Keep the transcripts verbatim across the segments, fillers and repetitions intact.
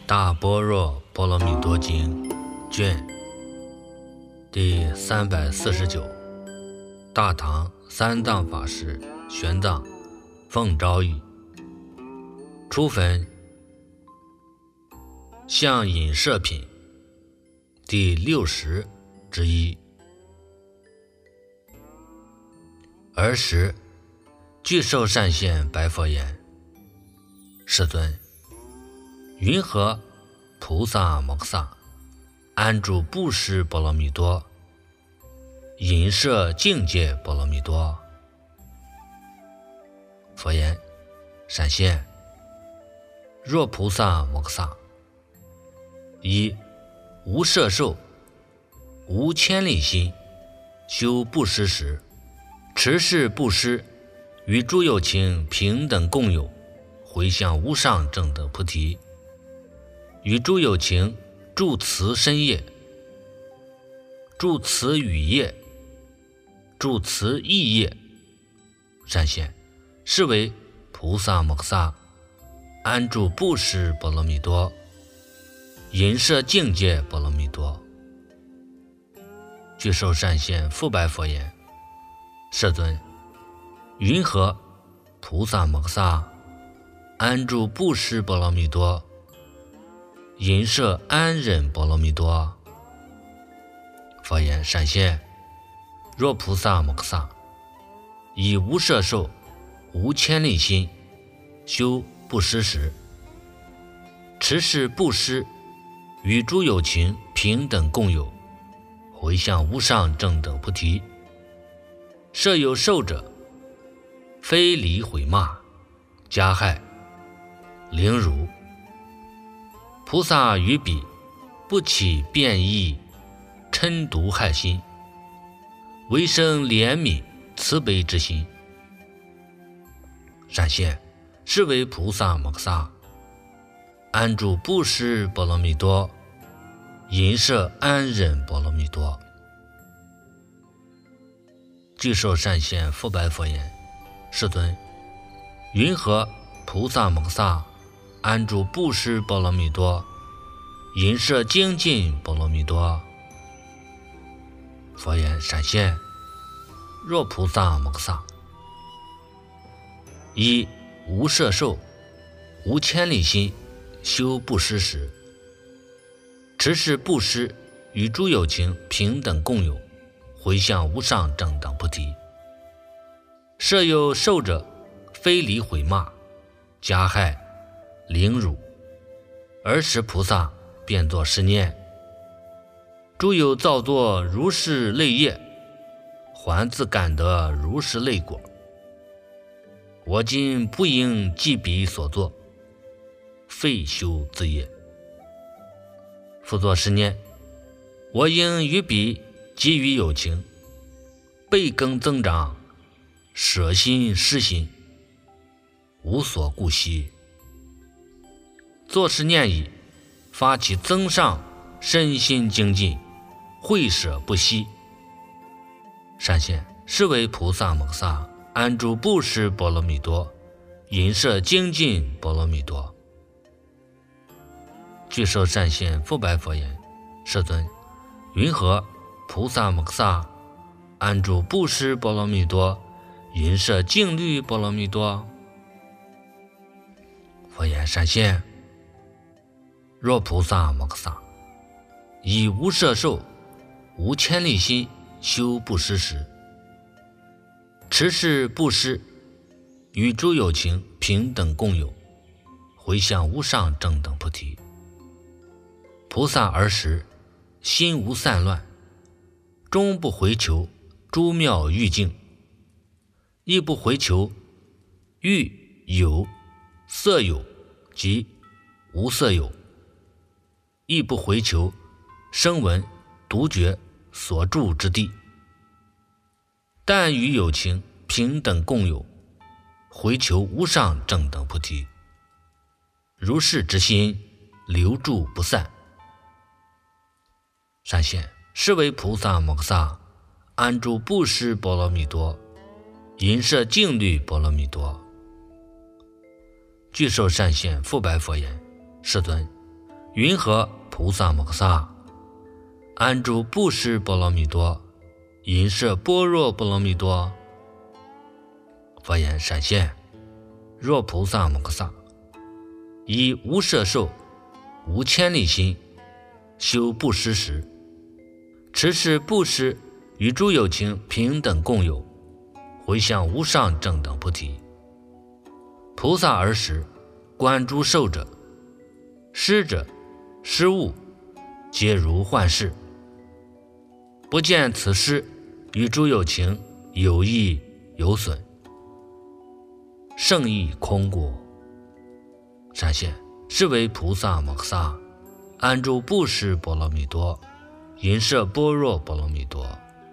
大般若波罗蜜多经卷第三百四十九，大唐三藏法师玄奘奉诏译，初分相引摄品第六十之一。尔时具寿善现白佛言：世尊，云何菩萨摩诃萨安住布施波罗蜜多，引摄境界波罗蜜多？佛言：善现，若菩萨摩诃萨以无摄受无千里心修布施时，持是布施与诸有情平等共有，回向无上正等菩提，与诸有情助慈身业、助慈语业、助慈意业，善现，是为菩萨摩诃萨安住布施波罗蜜多，引摄境界波罗蜜多。具寿善现复白佛言：世尊，云何菩萨摩诃萨安住布施波罗蜜多，引摄安忍波罗蜜多？佛言：善现，若菩萨摩诃萨以无摄受无千里心修布施时，持是布施与诸有情平等共有，回向无上正等菩提，设有受者，非礼毁骂加害凌辱，菩萨于彼不起变异嗔毒害心，唯生怜悯慈悲之心。善现，是为菩萨摩诃萨安住布施波罗蜜多，引摄安忍波罗蜜多。具寿善现复白佛言：世尊，云何菩萨摩诃萨安住布施波罗蜜多，引摄精进波罗蜜多？佛言：善现，若菩萨摩诃萨以无摄受无千里心修布施时，持是布施与诸有情平等共有，回向无上正等菩提，设有受者，非礼毁骂加害凌辱，尔时菩萨便作是念：诸有造作如是类业，还自感得如是类果。我今不应记彼所作，废修自业。复作是念：我应于彼给予有情，倍更增长，舍心施心，无所顾惜。作是念已，发起增上身心精进，会舍不息。善现，是为菩萨摩诃萨安住布施波罗蜜多，引摄精进波罗蜜多。具寿善现复白佛言：世尊，云何菩萨摩诃萨安住布施波罗蜜多，引摄静虑波罗蜜多？佛言：善现，若菩萨摩诃萨以无摄受无千里心修布施时，持是布施与诸有情平等共有，回向无上正等菩提，菩萨尔时心无散乱，终不回求诸妙欲境，亦不回求欲有色有及无色有，亦不回求声闻独觉所住之地，但与有情平等共有，回求无上正等菩提，如是之心留住不散。善现，是为菩萨摩诃萨安住布施波罗蜜多，引摄静虑波罗蜜多。具寿善现复白佛言：世尊， 云何菩萨摩诃萨安住布施波罗蜜多，引摄般若波罗蜜多。佛言：闪现，若菩萨摩诃萨以无摄受无千里心修布施时，持是布施与诸有情平等共有，回向无上正等菩提。菩萨尔时观诸受者、施者、施物，皆如幻视，不见此施与诸有情有益有损，胜意空过。闪现，是为菩萨摩诃萨安住布施波罗蜜多，引摄般若波罗蜜多。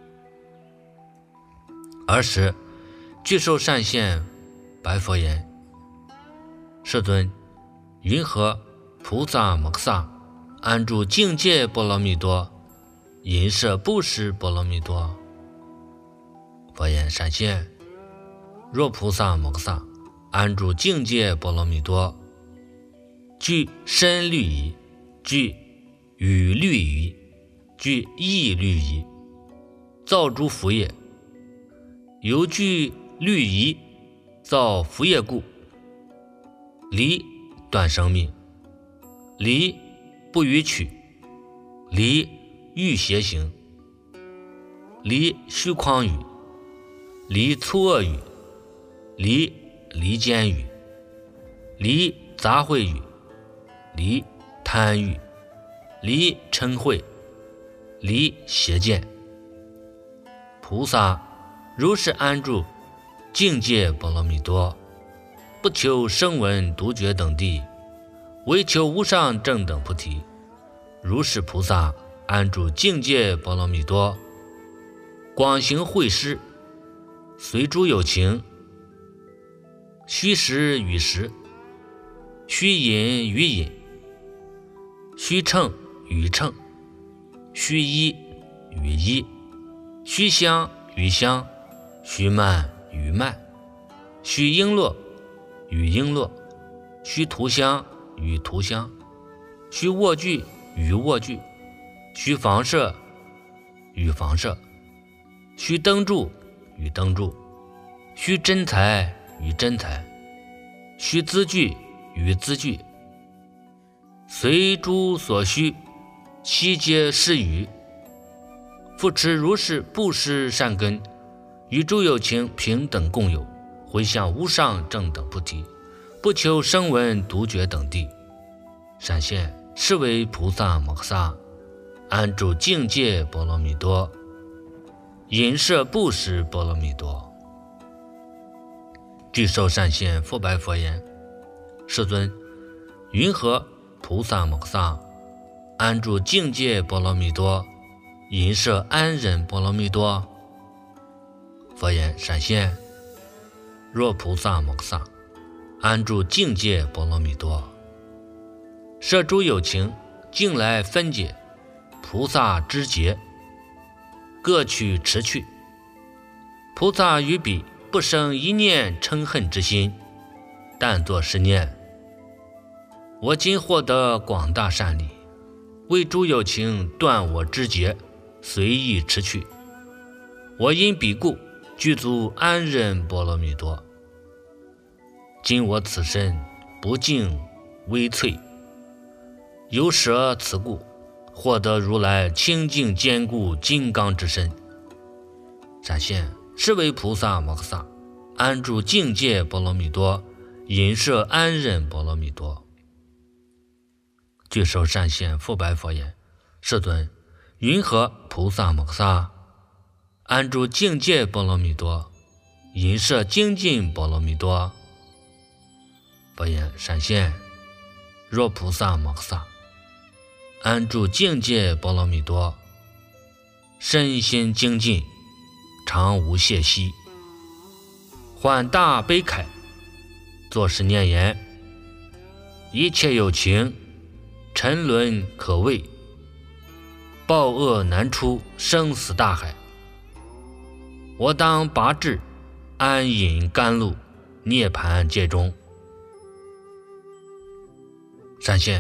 尔时具受善现，白佛言：世尊，云何菩萨摩诃萨安住境界波罗蜜多，引摄布施波罗蜜多？佛言：闪现，若菩萨摩诃萨安住境界波罗蜜多，具身律仪，具语律仪，具意律仪，造诸福业，由具律仪造福业故，离断生命，离不逾取，离欲邪行，离虚诳语，离粗恶语，离离间语，离杂秽语，离贪欲，离嗔恚，离邪见。菩萨如是安住境界波罗蜜多，不求声闻独觉等地，唯求无上正等菩提。如是菩萨安住境界波罗蜜多，广行会施，随诸有情，虚实与实，虚隐与隐，虚称与称，虚衣与衣，虚香与香，虚慢与慢，虚璎珞与璎珞，虚涂香与涂香，虚卧具与卧具，虚房舍与房舍，虚灯柱与灯柱，虚真财与真财，虚资具与资具，随诸所需，悉皆施予。复持如是布施善根，与诸有情平等共有，回向无上正等菩提，不求声闻独觉等地。闪现，是为菩萨摩诃萨安住境界波罗蜜多，引摄布施波罗蜜多。具受善现，复白佛言：世尊，云何菩萨摩诃萨安住境界波罗蜜多，引摄安忍波罗蜜多？佛言：闪现，若菩萨摩诃萨安住境界波罗蜜多，摄诸有情，径来分解，菩萨知节，各取持去。菩萨于彼不生一念嗔恨之心，但作是念：我今获得广大善利，为诸有情断我知节，随意持去。我因彼故，具足安忍波罗蜜多。今我此身不净微脆，由舍此故，获得如来清净坚固金刚之身。闪现，是为菩萨摩诃萨安住境界波罗蜜多，引摄安忍波罗蜜多。具受善现，复白佛言：世尊，云何菩萨摩诃萨安住境界波罗蜜多，引摄精进波罗蜜多？佛言：闪现，若菩萨摩诃萨安住境界波罗蜜多，身心精进，常无懈息，患大悲慨，作是念言：一切有情，沉沦可畏，报恶难出生死大海。我当拔智，安隐甘露，涅槃界中。闪现，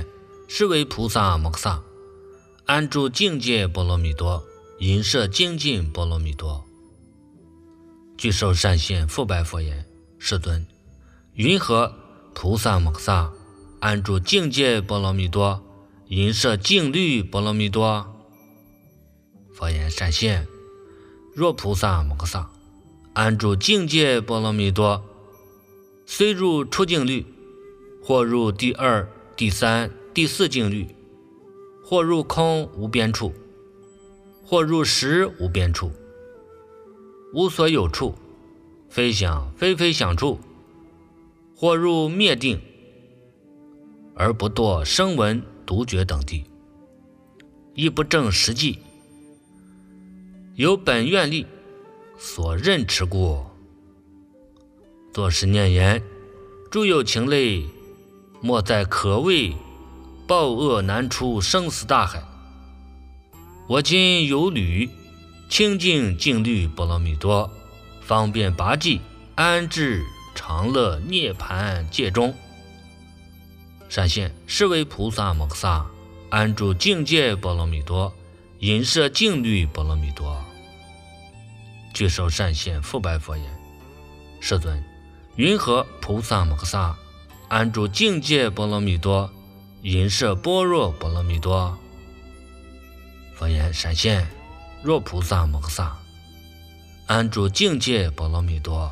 是为菩萨摩诃萨，安住境界波罗蜜多，引摄精进波罗蜜多。具受善现，复白佛言：世尊，云何菩萨摩诃萨安住境界波罗蜜多，引摄静虑波罗蜜多？佛言：善现，若菩萨摩诃萨安住境界波罗蜜多，虽入初静虑，或入第二、第三、第四静虑，或入空无边处，或入实无边处，无所有处，非想非非想处，或入灭定，而不堕声闻独觉等地，亦不证实际，有本愿力所认持故。作是念言：诸有情类，莫在可谓报恶难出生死大海。我今有履清净净虑波罗蜜多，方便拔济，安置常乐涅盘界中。善现，是为菩萨摩诃萨安住境界波罗蜜多，引摄静虑波罗蜜多。具受善现，复白佛言：世尊，云何菩萨摩诃萨安住境界波罗蜜多，引摄般若波罗蜜多？佛言：善现，若菩萨摩诃萨安住境界波罗蜜多，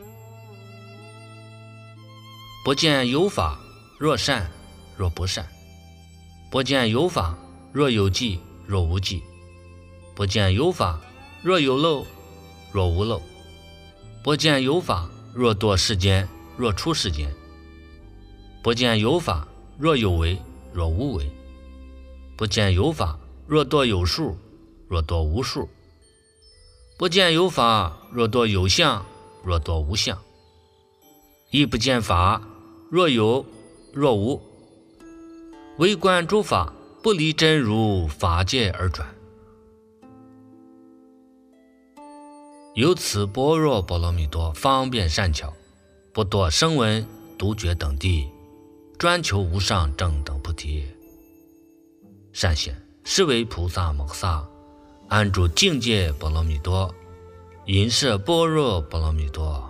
不见有法若善若不善，不见有法若有记若无记，不见有法若有漏若无漏，不见有法若堕世间若出世间，不见有法若有为若无为，不见有法若堕有数若堕无数，不见有法若堕有相若堕无相，亦不见法若有若无，唯观诸法不离真如法界而转。由此般若波罗蜜多方便善巧，不堕声闻独觉等地，专求无上正等菩提。善现，是为菩萨摩诃萨安住境界波罗蜜多，引摄般若波罗蜜多。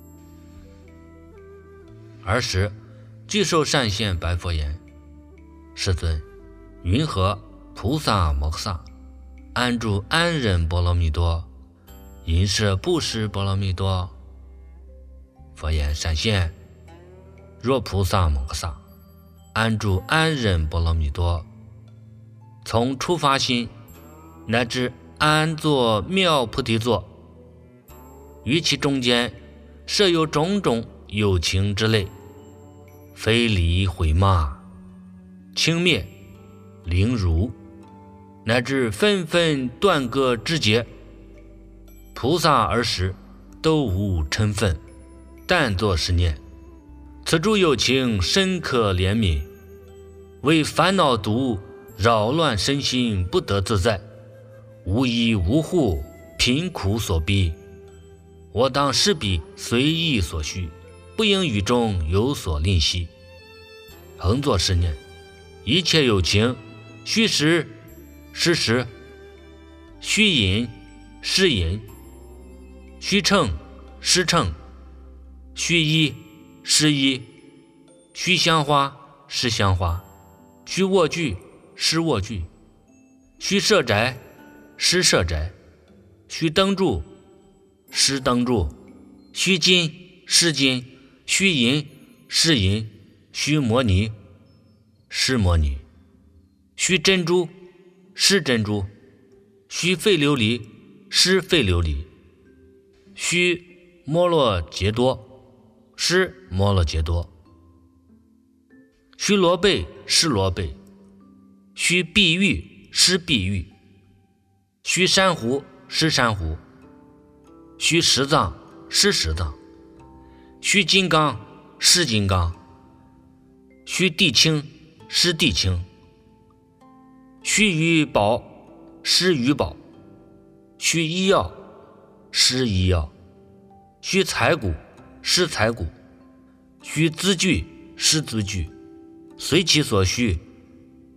尔时具受善现，白佛言：世尊，云何菩萨摩诃萨安住安忍波罗蜜多，引摄布施波罗蜜多？佛言：善现，若菩萨摩诃萨安住安忍波罗蜜多，从初发心乃至安坐妙菩提座，于其中间设有种种有情之类，非礼毁骂轻蔑凌辱，乃至纷纷断割之节，菩萨尔时都无嗔忿，但作是念：此诸有情深可怜悯，为烦恼毒扰乱身心，不得自在，无依无护，贫苦所逼，我当施彼随意所需，不应与中有所吝惜。恒作是念：一切有情，须食施食，须饮施饮，须称施称，须衣施衣，须香花施香花，须卧具施卧具，须设宅施设宅，须灯柱施灯柱，须金施金，须银施银，须摩尼施摩尼，须珍珠施珍珠，须废琉璃施废琉璃，须摩罗羯多施摩罗羯多，须罗贝施罗贝，须碧玉施碧玉，须珊瑚施珊瑚，须石藏施石藏，须金刚施金刚，须地青施地青，须鱼宝施鱼宝，须医药施医药，须财谷施财谷，须资具施资具，随其所需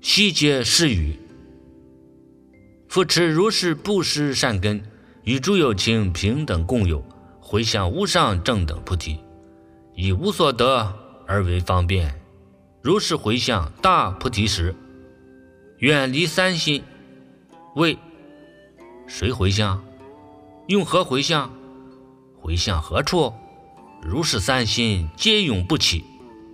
悉皆是语。复持如是布施善根，与诸有情平等共有，回向无上正等菩提，以无所得而为方便。如是回向大菩提时，远离三心。为谁回向？用何回向？回向何处？如是三心皆永不起。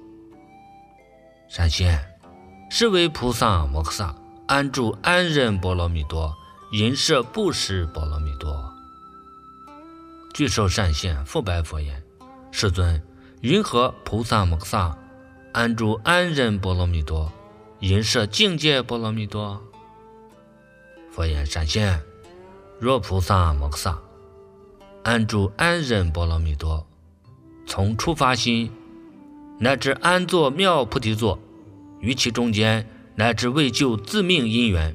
善仙，是为菩萨摩诃萨安住安忍波罗蜜多，引摄布施波罗蜜多。具受善现复白佛言：世尊，云何菩萨摩诃萨安住安忍波罗蜜多，引摄境界波罗蜜多？佛言：善现，若菩萨摩诃萨安住安忍波罗蜜多，从初发心乃至安坐妙菩提座，于其中间乃至为救自命因缘，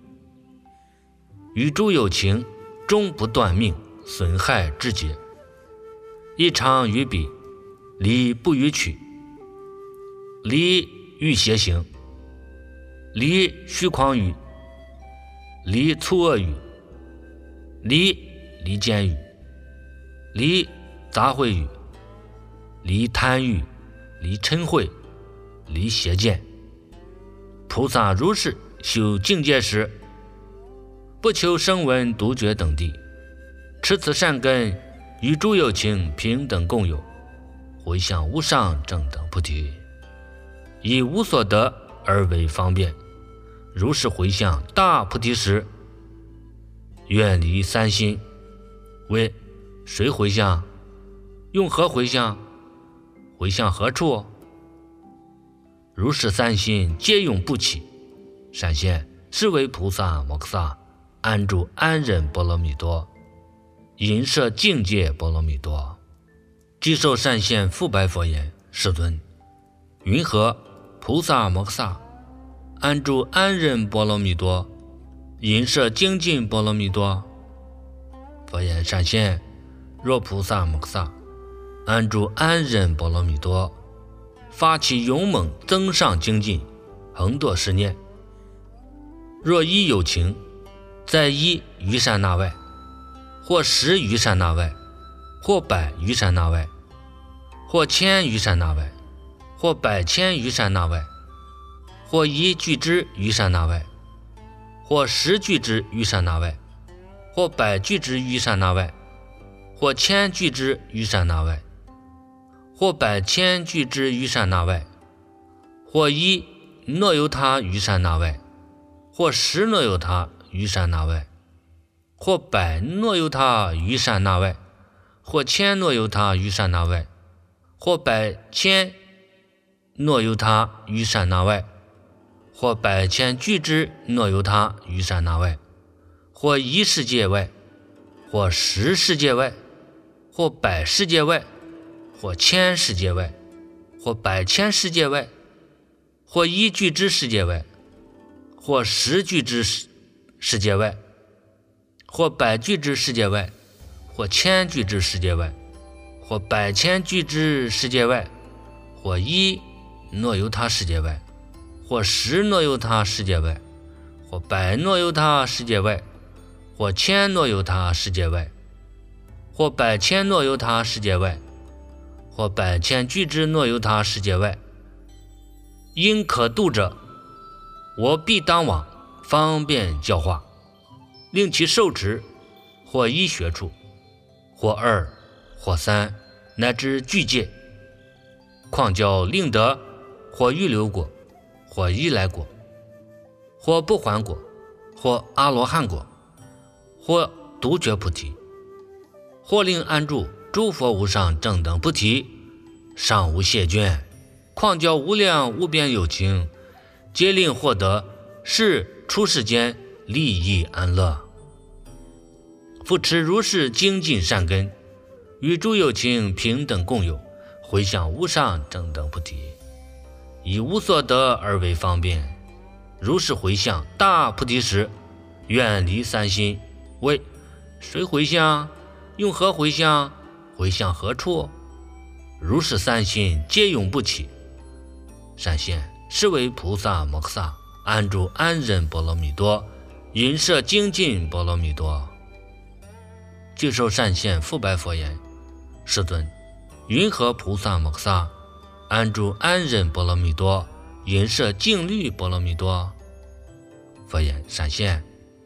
与诸有情终不断命，损害至节，一常于彼，离不于取，离欲邪行，离虚诳语，离粗恶语，离离间语，离杂秽语，离贪欲，离嗔恚，离邪见。菩萨如是修境界时，不求声闻独觉等地，持此善根，与诸有情平等共有，回向无上正等菩提，以无所得而为方便。如是回向大菩提时，远离三心。为谁回向？用何回向？回向何处？如是三心皆永不起。善现，是为菩萨摩诃萨安住安忍波罗蜜多，引摄境界波罗蜜多。具受善现复白佛言：世尊，云何菩萨摩诃萨安住安忍波罗蜜多，引摄精进波罗蜜多？佛言：善现，若菩萨摩诃萨安住安忍波罗蜜多，发起勇猛增上精进，恒堕十念。若一有情，在一于刹那外，或十于刹那外，或百于刹那外，或千于刹那外，或百千于刹那外，或一俱之于刹那外，或十俱之于刹那外，或百俱之于刹那外，或千俱之于刹那外，或百千俱之于刹那外，或一若由他于刹那外，或十若由他于刹那外，或百若由他于刹那外，或千若由他于刹那外，或百千若由他于刹那外，或百千俱之若由他于刹那外，或一世界外，或十世界外，或百世界外，或千世界外，或百千世界外，或一俱之世界外，或十俱之世界外，或百俱之世界外，或千俱之世界外，或百千俱之世界外，或一若由他世界外，或十若由他世界外，或百若由他世界外，或千若由他世界外，或百千若由他世界外，或百千俱之若由他世界外，因可度者，我必当往，方便教化，令其受持，或一学处，或二，或三，乃至具戒，况教令得，或预流果，或依来果，或不还果，或阿罗汉果，或独觉菩提，或令安住诸佛无上正等菩提，尚无谢眷，况教无量无边有情，皆令获得是出世间利益安乐。复持如是精进善根，与诸有情平等共有，回向无上正等菩提，以无所得而为方便。如是回向大菩提时，远离三心。为谁回向？用何回向？回向何处？如是三心皆永不起。善现，是为菩萨摩诃萨安住安忍波罗蜜多，引摄精进波罗蜜多。具受善现复白佛言：世尊，云何菩萨摩诃萨安住安忍波罗蜜多，引摄静虑波罗蜜多？佛言：善现，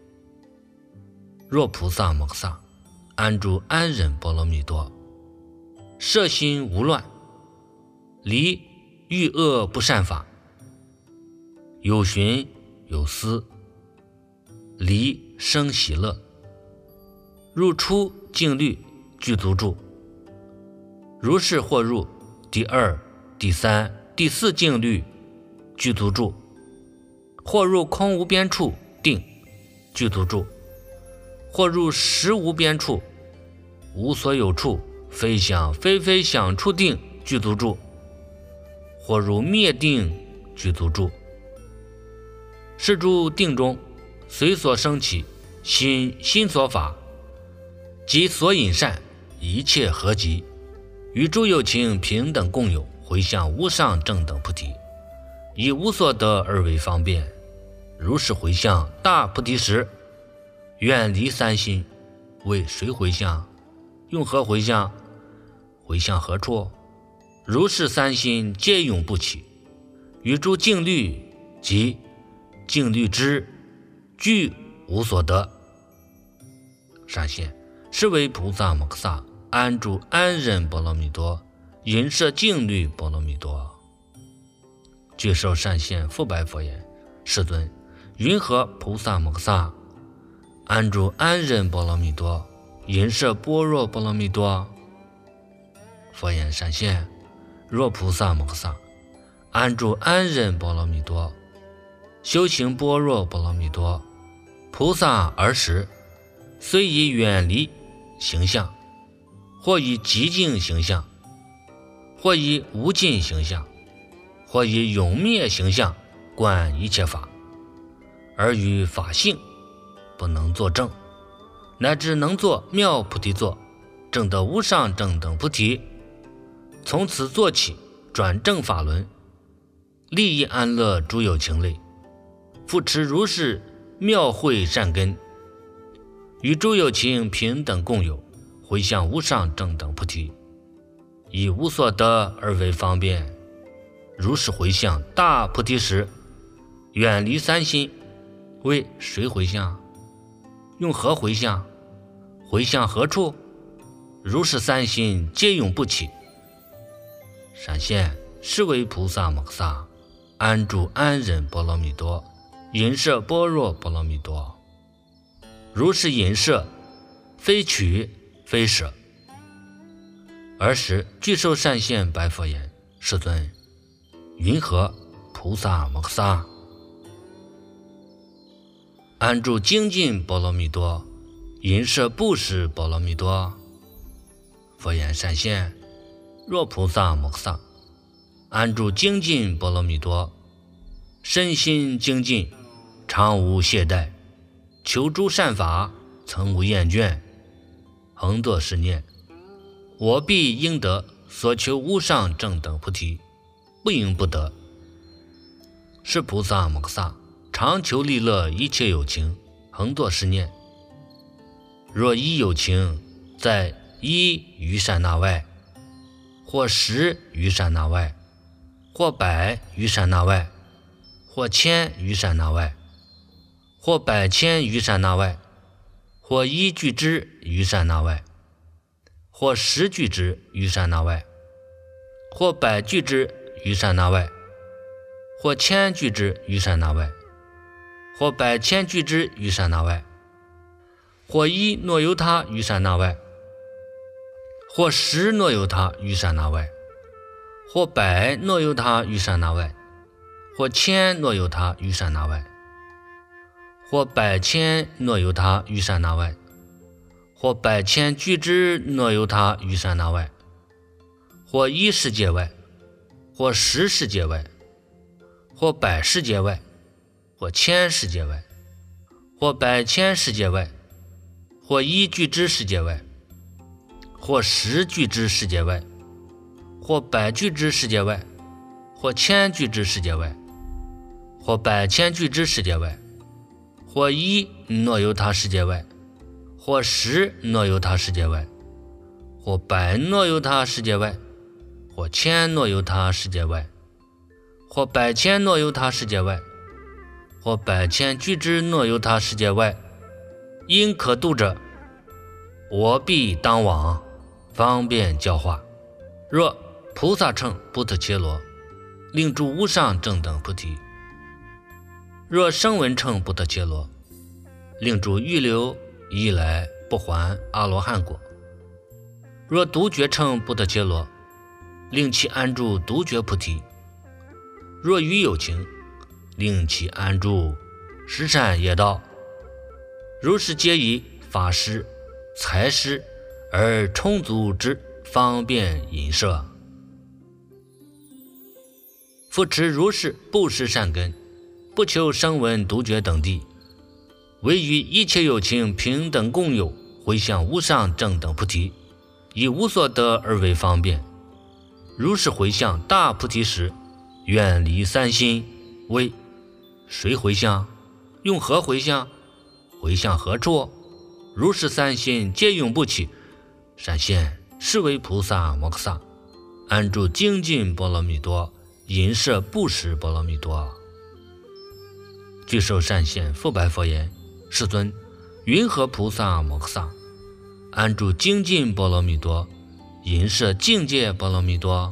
若菩萨摩诃萨安住安忍波罗蜜多，摄心无乱，离欲恶不善法，有寻有思，离生喜乐，入出静虑具足住。如是或入第二、第三、第四静虑具足住，或入空无边处定具足住，或入实无边处无所有处非想非非想处定具足住，或入灭定具足住。是诸定中随所生起心心所法及所引善一切合集，与诸有情平等共有，回向无上正等菩提，以无所得而为方便。如是回向大菩提时，远离三心，为谁回向？用何回向？回向何处？如是三心皆永不起，与诸静虑及静虑之具无所得。善现，是为菩萨摩诃萨安住安忍波罗蜜多，引摄静虑波罗蜜多。具受善现复白佛言：世尊，云何菩萨摩诃萨安住安忍波罗蜜多，引摄般若波罗蜜多？佛言：善现，若菩萨摩诃萨安住安忍波罗蜜多，修行般若波罗蜜多，菩萨儿时虽以远离形象，或以极静形象，或以无尽形象，或以永灭形象观一切法，而于法性不能作证，乃至能作妙菩提座，证得无上正等菩提。从此做起，转正法轮，利益安乐诸有情类，复持如是妙慧善根，与诸有情平等共有，回向无上正等菩提，以无所得而为方便。如是回向大菩提时，远离三心，为谁回向？用何回向？回向何处？如是三心皆永不起。善现，是为菩萨摩诃萨安住安忍波罗蜜多，引摄般若波罗蜜多。如是引摄，非取非舍。尔时具受善现白佛言：世尊，云何菩萨摩诃萨安住精进波罗蜜多，引摄布施波罗蜜多？佛言：善现，若菩萨摩诃萨安住精进波罗蜜多，身心精进，常无懈怠，求诸善法，曾无厌倦，恒作是念：我必应得所求无上正等菩提，不应不得。是菩萨摩诃萨常求利乐一切有情，恒作是念：若一有情在一于刹那外，或十于刹那外，或百于刹那外，或千于刹那外，或百千于刹那外，或一俱之于刹那外，或十俱之于刹那外，或百俱之于刹那外，或千俱之于刹那外，或百千俱之于刹那外，或一若由他于刹那外，或十若由他于刹那外，或百若由他于刹那外，或千若由他于刹那外，或百千若由他于刹那外，或百千俱之若由他于刹那外，或一世界外，或十世界外，或百世界外，或千世界外，或百千世界外，或一俱之世界外，或十俱之世界外，或百俱之世界外，或千俱之世界外， 或百千俱之世界外，或一若有他世界外，或十若有他世界外，或百若有他世界外，或千若有他世界外，或百千若有他世界外，或百千俱之若有他世界外，因可度者，我必当往，方便教化。若菩萨乘不特伽罗，令诸无上正等菩提；若声闻乘不特伽罗，令诸预流一来不还阿罗汉果；若独觉乘不特伽罗，令其安住独觉菩提；若于有情，令其安住十善业道。如是皆以法施、财施而充足之方便引摄。复持如是布施善根，不求声闻独觉等地，唯于一切有情平等共有，回向无上正等菩提，以无所得而为方便。如是回向大菩提时，远离三心，为谁回向？用何回向？回向何处？如是三心皆永不起，闪现是为菩萨摩诃萨，安住精进波罗蜜多，引摄布施波罗蜜多。具受善现复白佛言：世尊，云何菩萨摩诃萨安住精进波罗蜜多，引摄境界波罗蜜多？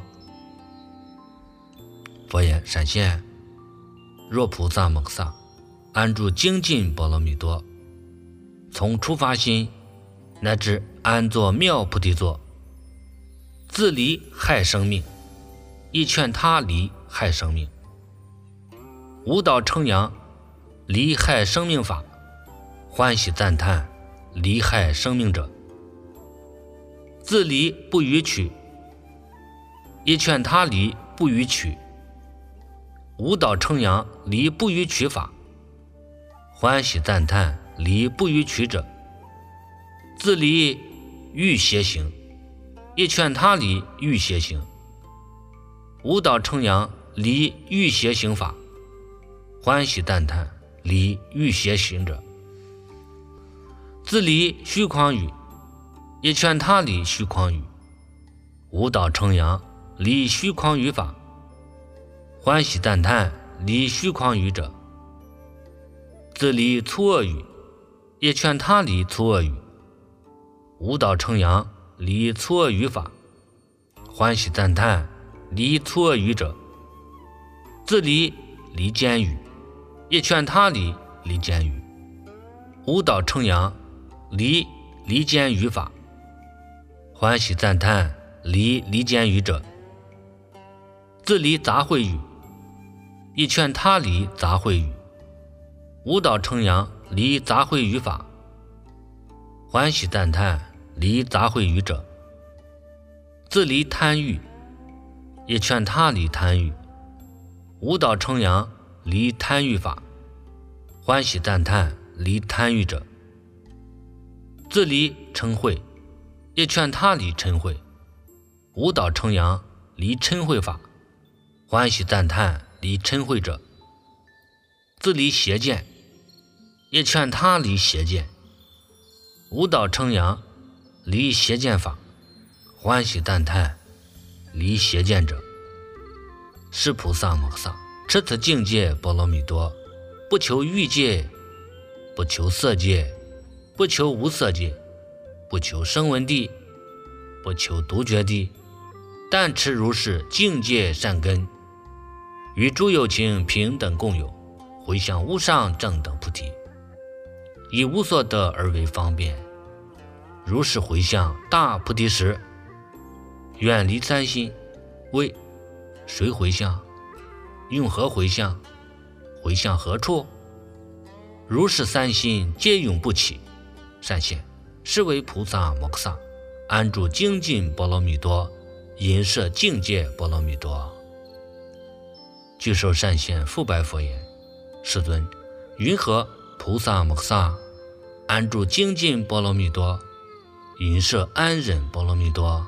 佛言：闪现，若菩萨摩诃萨安住精进波罗蜜多，从初发心乃至安坐妙菩提座，自离害生命，亦劝他离害生命，无蹈称扬离害生命法，欢喜赞叹离害生命者，自离不予取，亦劝他离不予取，无蹈称扬离不予取法，欢喜赞叹离不予取者，自离欲邪行，亦劝他离欲邪行，无蹈称扬离欲邪行法，欢喜赞叹离欲邪行者，自离虚诳语，亦劝他离虚诳语，无蹈称扬离虚诳语法，欢喜赞叹离虚诳语者，自离粗恶语，也劝他离粗恶语，无蹈称扬离粗恶语法，欢喜赞叹离粗恶语者，自离离间语，也劝他离离间语，无蹈称扬离离间语法，欢喜赞叹离离间语者，自离杂秽语，亦劝他离杂秽语，无蹈称扬离杂秽语法，欢喜赞叹离杂秽语者，自离贪欲，亦劝他离贪欲，无蹈称扬离贪欲法，欢喜赞叹离贪欲者，自离嗔恚，亦劝他离嗔恚，无蹈称扬离嗔恚法，欢喜赞叹离嗔恚者，自离邪见，亦劝他离邪见，无蹈称扬离邪见法，欢喜赞叹离邪见者，是菩萨摩诃萨持此境界波罗蜜多，不求欲界，不求色界，不求无色界，不求声闻地，不求独觉地，但持如是境界善根，与诸有情平等共有，回向无上正等菩提，以无所得而为方便。如是回向大菩提时，远离三心，为谁回向？用何回向？回向何处？如是三心皆永不起，善现是为菩萨摩诃萨，安住精进波罗蜜多，引摄境界波罗蜜多。具受善现复白佛言：世尊，云何菩萨摩诃萨安住精进波罗蜜多，引摄安忍波罗蜜多？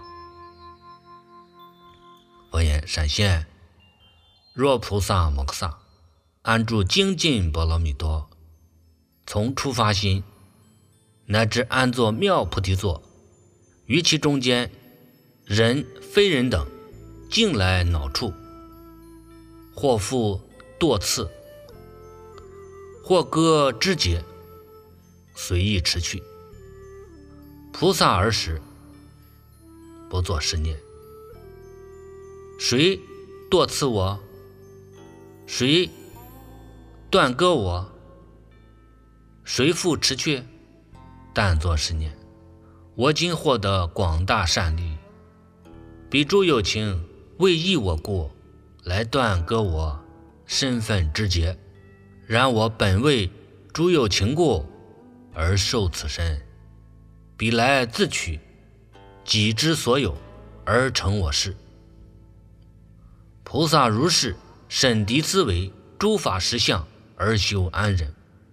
佛言：闪现，若菩萨摩诃萨安住精进波罗蜜多，从出发心乃至安坐妙菩提座，于其中间人非人等进来恼触，或复堕刺，或割肢节，随意持去。菩萨而时不作是念：谁堕刺我？谁断割我？谁复持去？但作是念：我今获得广大善利，彼诸有情为益我故，来断割我身份之节，然我本为诸有情故而受此身，彼来自取己之所有而成我事。菩萨如是审敌思维诸法实相而修安忍，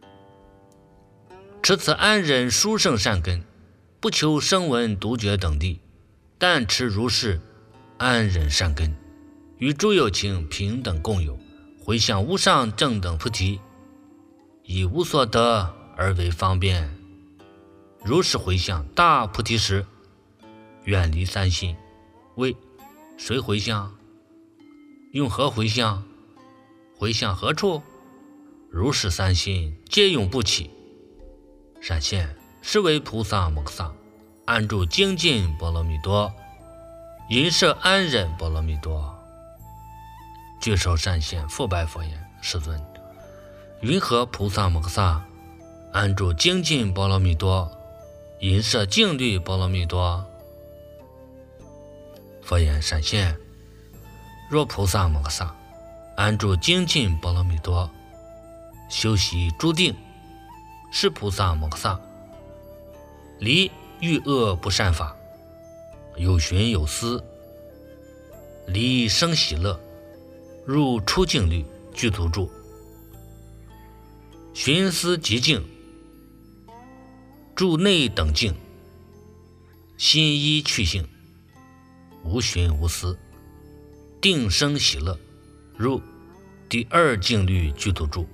持此安忍殊胜善根，不求声闻独觉等地，但持如是安忍善根，与诸有情平等共有，回向无上正等菩提，以无所得而为方便。如是回向大菩提时，远离三心。为谁回向？用何回向？回向何处？如是三心皆永不起。闪现是为菩萨摩诃萨安住精进波罗蜜多，引摄安忍波罗蜜多。具手闪现复白佛言：世尊，云何菩萨摩诃萨安住精进波罗蜜多，引摄静虑波罗蜜多？佛言：闪现，若菩萨摩诃萨安住精进波罗蜜多，修习诸定，是菩萨摩诃萨离欲恶不善法，有寻有思，离生喜乐，入出境律具足住，寻思极静，住内等静，心依去性，无寻无思，定生喜乐，入第二境律具足住，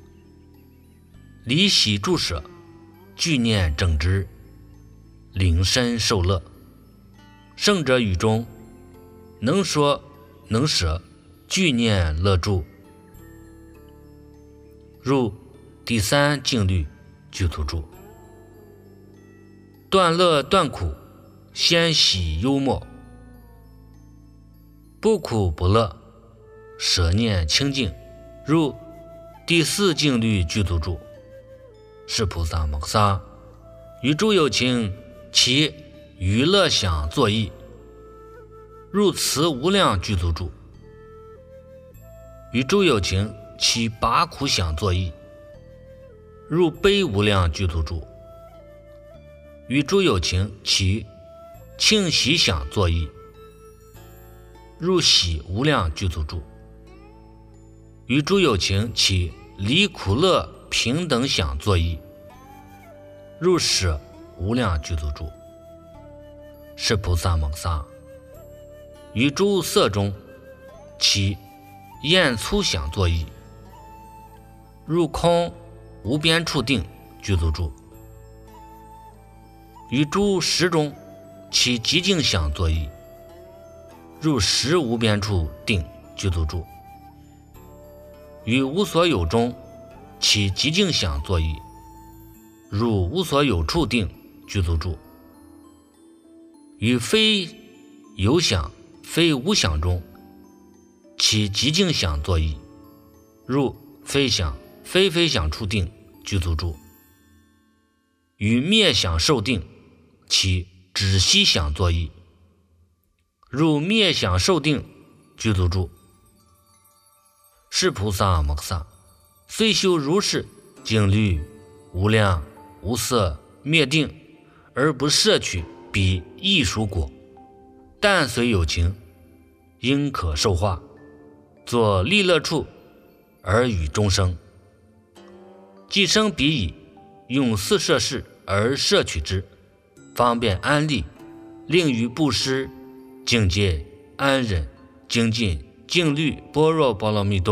离喜住舍，具念正知，领身受乐。圣者语中能说能舍，具念乐住，入第三境律具足住，断乐断苦，先喜幽默，不苦不乐，舍念清净，入第四境律具足住，是菩萨摩诃萨与诸有情其娱乐想作意，入慈无量具足住，与诸有情其拔苦想作意，入悲无量具足住，与诸有情其庆喜想作意，入喜无量具足住，与诸有情其离苦乐平等想作意，入舍无量具足住，是菩萨摩诃萨于诸色中其厌粗想作意，入空无边处定具足住，于诸识中其极静想作意，入识无边处定具足住，于无所有中其极静想作意，入无所有处定具足住，于非有想非无想中其极静想作意，入非想非非想处定具足住，于灭想受定其止息想作意，入灭想受定具足住，是菩萨摩诃萨虽修如是静虑无量无色灭定，而不摄取彼异熟果，但随有情应可受化，作利乐处而与众生，既生彼已，用四摄事而摄取之，方便安利，令于布施境界安忍精进静虑般若波罗蜜多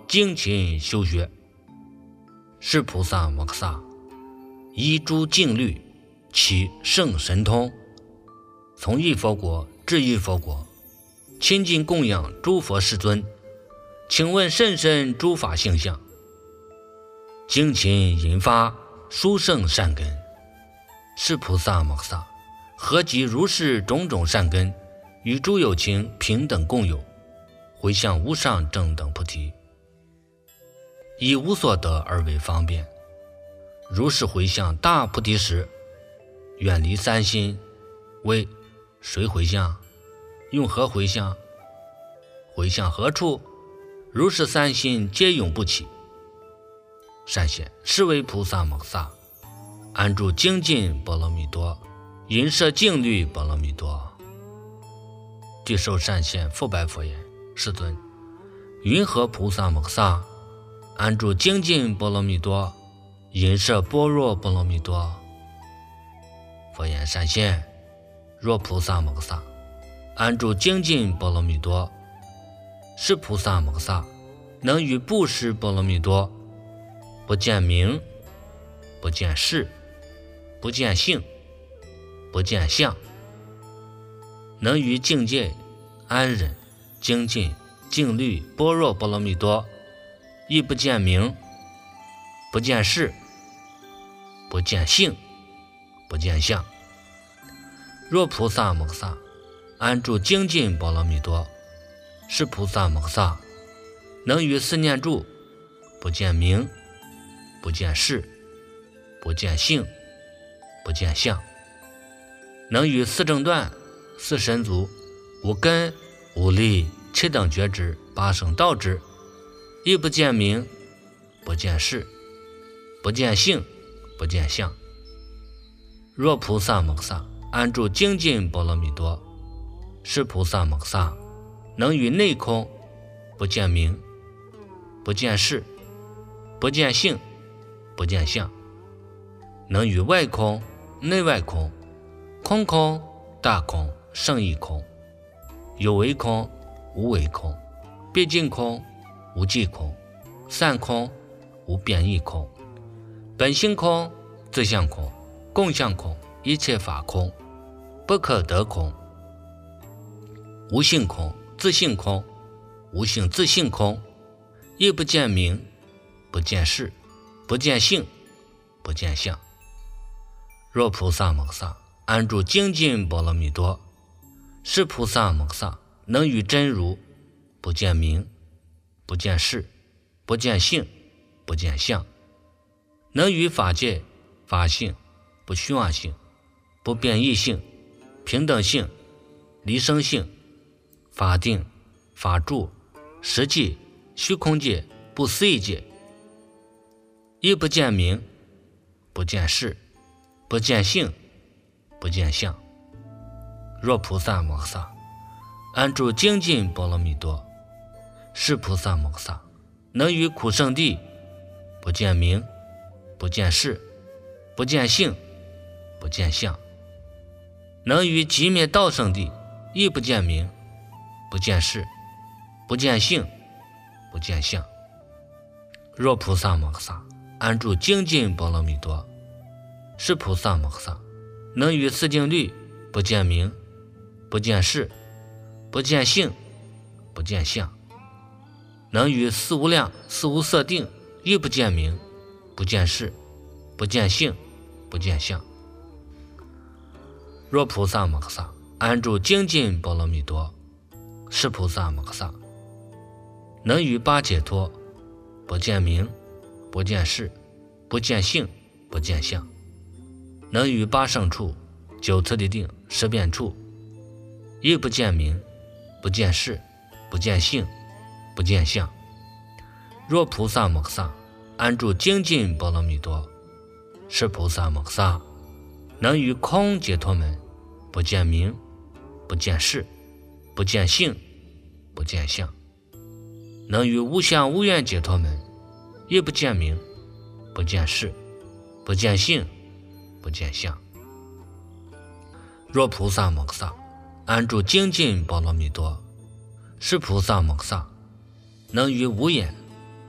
精勤修学，是菩萨摩诃萨依诸静虑，其圣神通，从一佛国至一佛国，亲近供养诸佛世尊。请问甚深诸法性相，精勤引发殊胜善根，是菩萨摩诃萨合集如是种种善根，与诸有情平等共有，回向无上正等菩提，以无所得而为方便。如是回向大菩提时，远离三心，为谁回向？用何回向？回向何处？如是三心皆永不起。善显，是为菩萨摩诃萨安住精进波罗蜜多，引摄静虑波罗蜜多。具受善现复白佛言：世尊，云何菩萨摩诃萨安住精进波罗蜜多，引摄般若波罗蜜多？佛言：善现，若菩萨摩诃萨安住精进波罗蜜多，是菩萨摩诃萨能于布施波罗蜜多，不见名，不见事，不见性，不见相，能于境界安忍精进静虑般若波罗蜜多，亦不见名，不见事，不见性，不见相。若菩萨摩诃萨安住精进波罗蜜多，是菩萨摩诃萨能于四念住，不见名，不见事，不见性，不见相，能于四正断、四神足、五根、五力、七等觉知、八圣道知，亦不见名，不见事，不见性，不见相。若菩萨摩诃萨安住精进波罗蜜多，是菩萨摩诃萨能于内空，不见名，不见事，不见性，不见相，能于外空、内外空、空空、大空、胜义空、有为空、无为空、毕竟空、无际空、散空、无变异空、本性空、自相空、共相空、一切法空、不可得空、无性空、自性空、无性自性空，亦不见名，不见事，不见性，不见相。若菩萨摩诃萨安住精进波罗蜜多，是菩萨摩诃萨能与真如，不见名，不见事，不见性，不见相，能与法界、法性、不虚妄性、不变异性、平等性、离生性、法定、法住、实际、虚空界、不思议界，亦不见名，不见事，不见性，不见相。若菩萨摩诃萨安住精进波罗蜜多，是菩萨摩诃萨能于苦圣地，不见名，不见事，不见性，不见相，能于极灭道圣地，亦不见名，不见事，不见性，不见相。若菩萨摩诃萨安住精进波罗蜜多，是菩萨摩诃萨能于四境律，不见名，不见事，不见性，不见相，能于四无量、四无色定，亦不见名，不见事，不见性，不见相。若菩萨摩诃萨安住精进波罗蜜多，是菩萨摩诃萨能于八解脱，不见名，不见事，不见性，不见相，能于八圣处、九次第定、十遍处，亦不见名，不见事，不见性，不见相。若菩萨摩诃萨安住精进波罗蜜多，是菩萨摩诃萨能于空解脱门，不见名，不见事，不见性，不见相，能于无相无愿解脱门，亦不见名，不见事，不见性，不见相。若菩萨摩诃萨安住精进波罗蜜多，是菩萨摩诃萨能于无眼、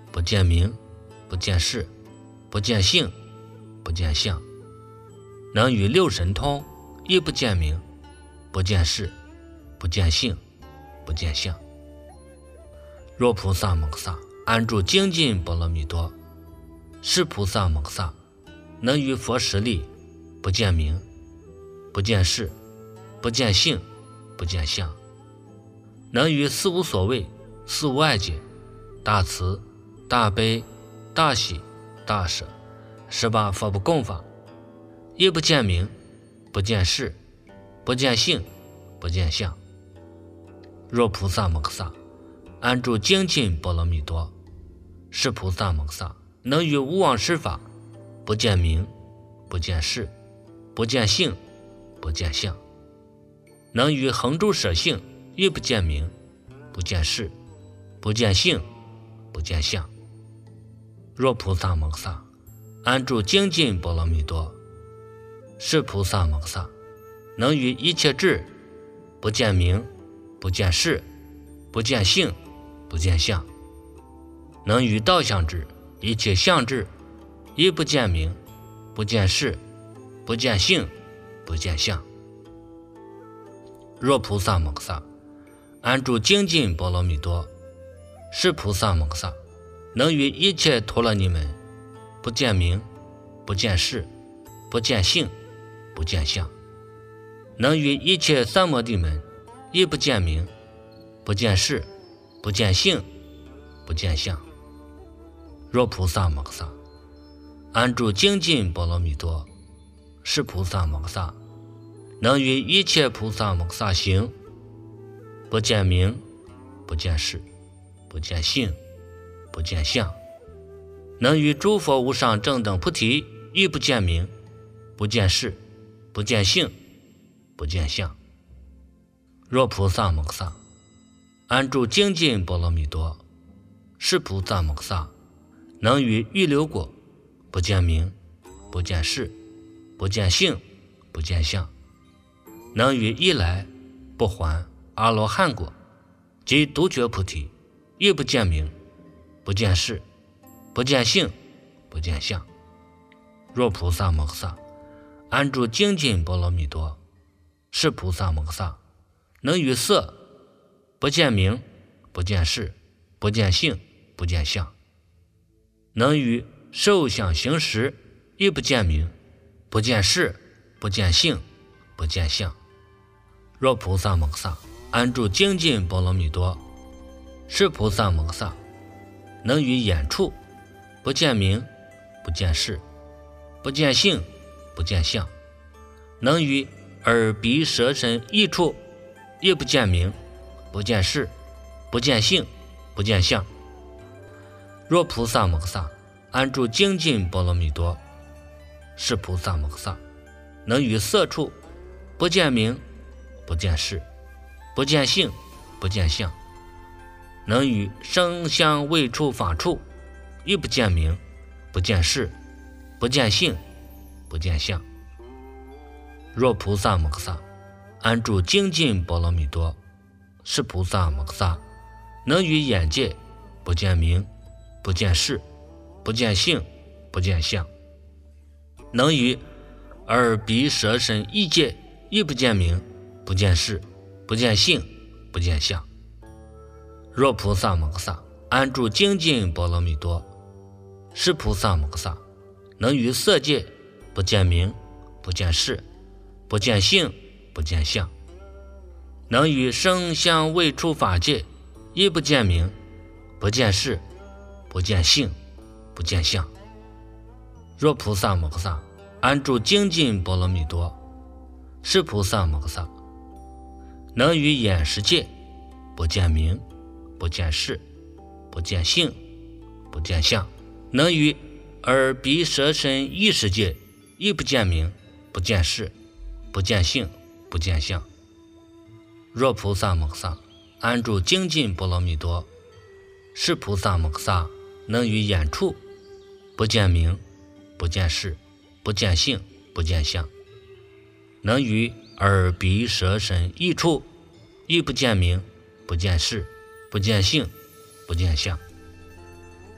不见名，不见事，不见性，不见相，能与六神通，亦不见名，不见事，不见性，不见相。若菩萨摩诃萨安住精进波罗蜜多，是菩萨摩诃萨能于佛实力，不见名，不见事，不见性，不见相，能于四无所谓、四无碍解、大慈、大悲、大喜、大舍十八佛不共法，亦不见名，不见事，不见性，不见相。若菩萨摩诃萨安住精进波罗蜜多，是菩萨摩诃萨能于无妄施法，不见名，不见事，不见性，不见相，能于恒住舍性，亦不见名，不见事，不见性，不见相。若菩萨摩诃萨安住精进波罗蜜多，是菩萨摩诃萨能于一切智，不见名，不见事，不见性，不见相，能于道相智、一切相智，亦不见名，不见事，不见性，不见相。若菩萨摩诃萨安住精进波罗蜜多，是菩萨摩诃萨能于一切陀罗尼门，不见名，不见事，不见性，不见相，能于一切三摩地门，亦不见名，不见事，不见性，不见相。若菩萨摩诃萨安住精进波罗蜜多，是菩萨摩诃萨能于一切菩萨摩诃萨行，不见名，不见事，不见性，不见相，能于诸佛无上正等菩提，亦不见名，不见事，不见性，不见相。若菩萨摩诃萨安住精进波罗蜜多，是菩萨摩诃萨能于预流果，不见名，不见事，不见性，不见相，能于一来不还阿罗汉果及独觉菩提，亦不见名，不见事，不见性，不见相。若菩萨摩诃萨安住精进波罗蜜多，是菩萨摩诃萨能于色，不见名，不见事，不见性，不见相，能于受想行识，亦不见名，不见事，不见性，不见相。若菩萨摩诃萨安住精进波罗蜜多，是菩萨摩诃萨能于眼处，不见名，不见事，不见性，不见相，能于耳鼻舌身意处，亦不见名，不见事，不见性，不见相。若菩萨摩诃萨安住精进波罗蜜多，是菩萨摩诃萨能于色处，不见名，不见事，不见性，不见相，能于声香味触法处，亦不见名，不见事，不见性，不见相。若菩萨摩诃萨安住精进波罗蜜多，是菩萨摩诃萨能于眼界，不见名，不见事，不见性，不见相，能于耳鼻舌身意界，亦不见名，不见事，不见性，不见相。若菩萨摩诃萨安住精进波罗蜜多，是菩萨摩诃萨能于色界，不见名，不见事，不见性，不见相，能于声香味触法界，亦不见名，不见事，不见性，不见相。若菩萨摩诃萨安住精进波罗蜜多，是菩萨摩诃萨能于眼识界，不见名，不见事，不见性，不见相，能于耳鼻舌身意识界，亦不见名，不见事，不见性，不见相。若菩萨摩诃萨安住精进波罗蜜多，是菩萨摩诃萨能于眼处，不见名，不见事，不见性，不见相，能于耳鼻舌身意处，亦不见名，不见事，不见性，不见相。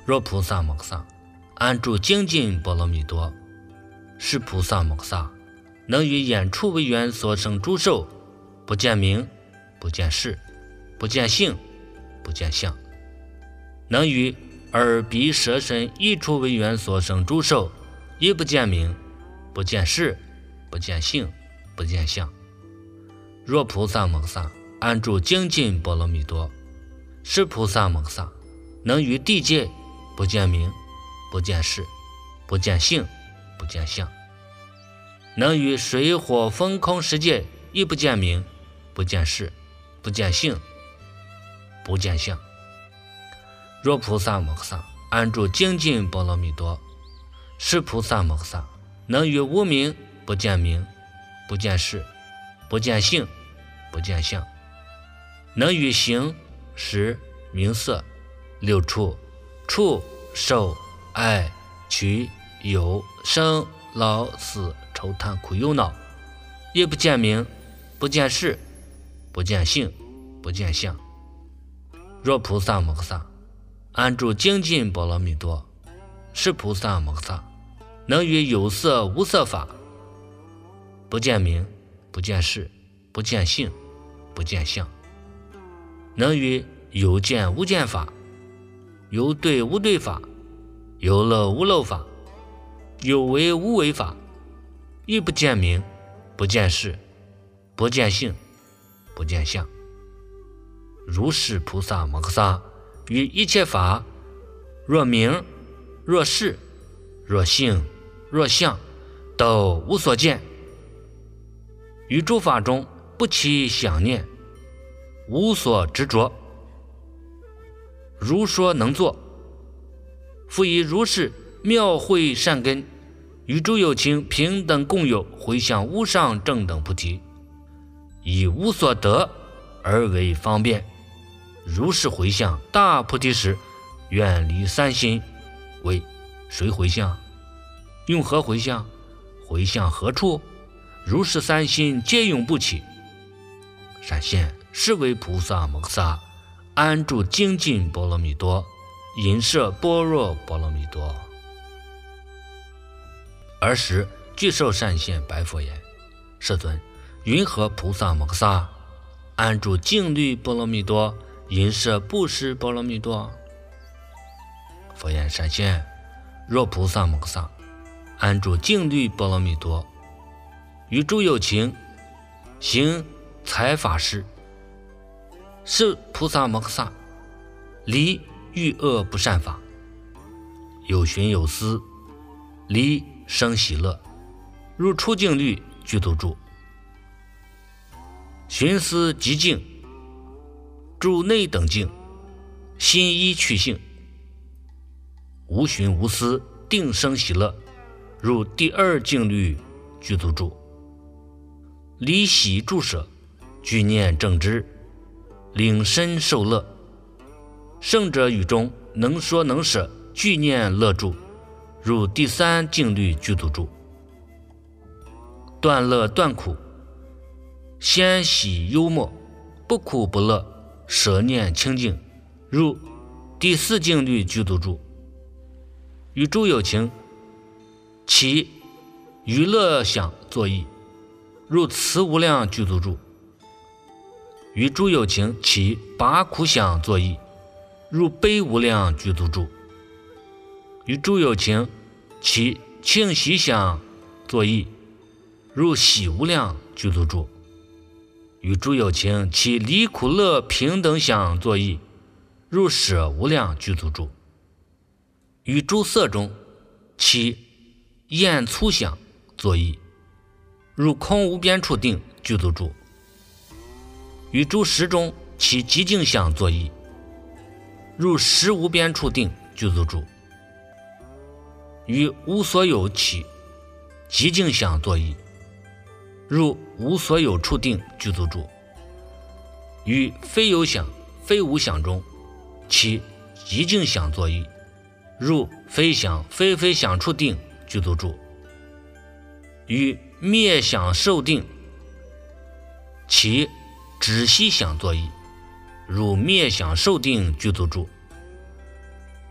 若菩萨摩诃萨安住精进波罗蜜多，是菩萨摩诃萨能于眼处为缘所生诸兽，不见名，不见事，不见性，不见相，能于耳鼻舌身意处为缘所生诸兽，亦不见名，不见事，不见性，不见相。若菩萨摩诃萨安住精进波罗蜜多，是菩萨摩诃萨能于地界不见名，不见事，不见性，不见相，能于水火风空世界亦不见名，不见事，不见性，不见相。若菩萨摩诃萨安住精进波罗蜜多，是菩萨摩诃萨能于无名不见名，不见事，不见性，不见相，能于形识名色六处触受爱取有生老死愁叹苦忧恼，亦不见名，不见事，不见性，不见相。若菩萨摩诃萨安住精进波罗蜜多，是菩萨摩诃萨能于有色无色法不见名，不见事，不见性，不见相，能于有见无见法，有对无对法，有漏无漏法，有为无为法，亦不见名，不见事，不见性，不见相。如是菩萨摩诃萨于一切法，若名，若事，若性，若相，都无所见。于诸法中不起想念，无所执着，如说能作。复以如是妙慧善根，与诸有情平等共有，回向无上正等菩提，以无所得而为方便。如是回向大菩提时，远离三心。为谁回向？用何回向？回向何处？如是三心皆永不起。闪现是为菩萨摩诃萨安住精进波罗蜜多，引摄般若波罗蜜多。尔时具受善现白佛言：世尊，云何菩萨摩诃萨安住静虑波罗蜜多，引摄布施波罗蜜多？佛言：闪现，若菩萨摩诃萨安住静虑波罗蜜多，于诸有情行财法事，是菩萨摩诃萨离欲恶不善法，有寻有思，离生喜乐，入出境律具足住，寻思极静，住内等境，心依去性，无寻无思，定生喜乐，入第二境律具足住，离喜住舍，具念正知，领身受乐。圣者语中能说能舍，具念乐住，入第三境律具足住，断乐断苦，先喜幽默，不苦不乐，舍念清净，入第四境律具足住。与诸有情起娱乐想作意，入慈无量具足住。与诸有情起拔苦想作意，入悲无量具足住。与诸有情起庆喜想作意，入喜无量具足住。与诸有情起离苦乐平等想作意，入舍无量具足住。与诸色中起厌粗想作意，入空无边处定具足住。与诸识中起极静想作意，入识无边处定具足住。与无所有起极静想作意，入无所有处定具足住。与非有想非无想中起极静想作意，入非想非非想处定具足住。与灭想受定起止息想作意，入灭想受定具足住。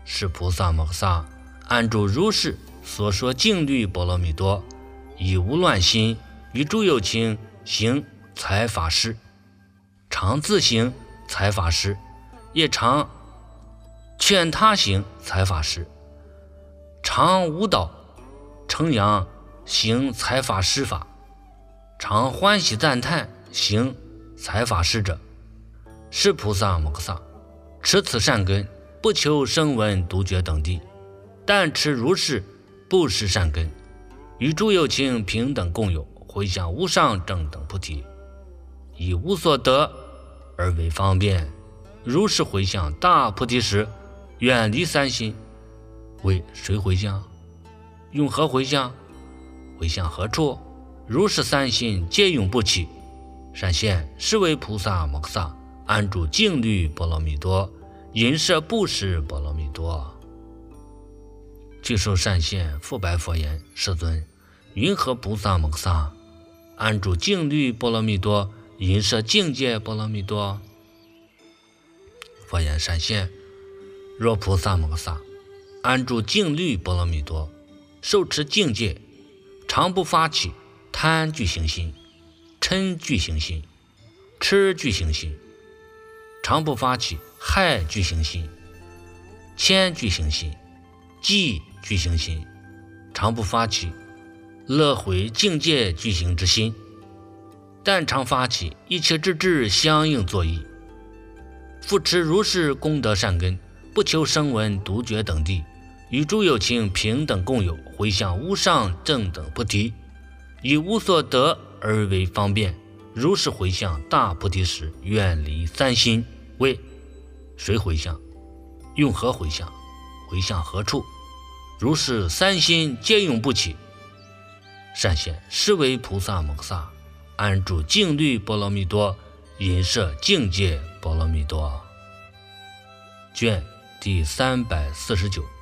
是菩萨摩诃萨按住如是所说净律波罗蜜多，以无乱心与诸有情行财法事，常自行财法事，也常劝他行财法事，常舞蹈称扬行财法施法，常欢喜赞叹行财法施者，是菩萨摩诃萨持此善根，不求声闻独觉等地，但持如是布施善根，与诸有情平等共有，回向无上正等菩提，以无所得而为方便。如是回向大菩提时，远离三心。为谁回向？用何回向？回向何处？如是三心皆永不起。善现，是为菩萨摩诃萨安住净律波罗蜜多，引摄布施波罗蜜多。具受善现，复白佛言：世尊，云何菩萨摩诃萨安住净律波罗蜜多，引摄境界波罗蜜多？佛言：善现，若菩萨摩诃萨安住净律波罗蜜多，受持境界，常不发起贪具行心、嗔具行心、痴具行心，常不发起害具行心、谦具行心、忌具行心，常不发起乐毁境界具行之心，但常发起一切之智相应作意，复持如是功德善根，不求声闻独觉等地，与诸有情平等共有，回向无上正等菩提，以无所得而为方便。如是回向大菩提时，远离三心。为谁回向？用何回向？回向何处？如是三心皆永不起。善现，是为菩萨摩诃萨安住净律波罗蜜多，引摄境界波罗蜜多。卷第三百四十九。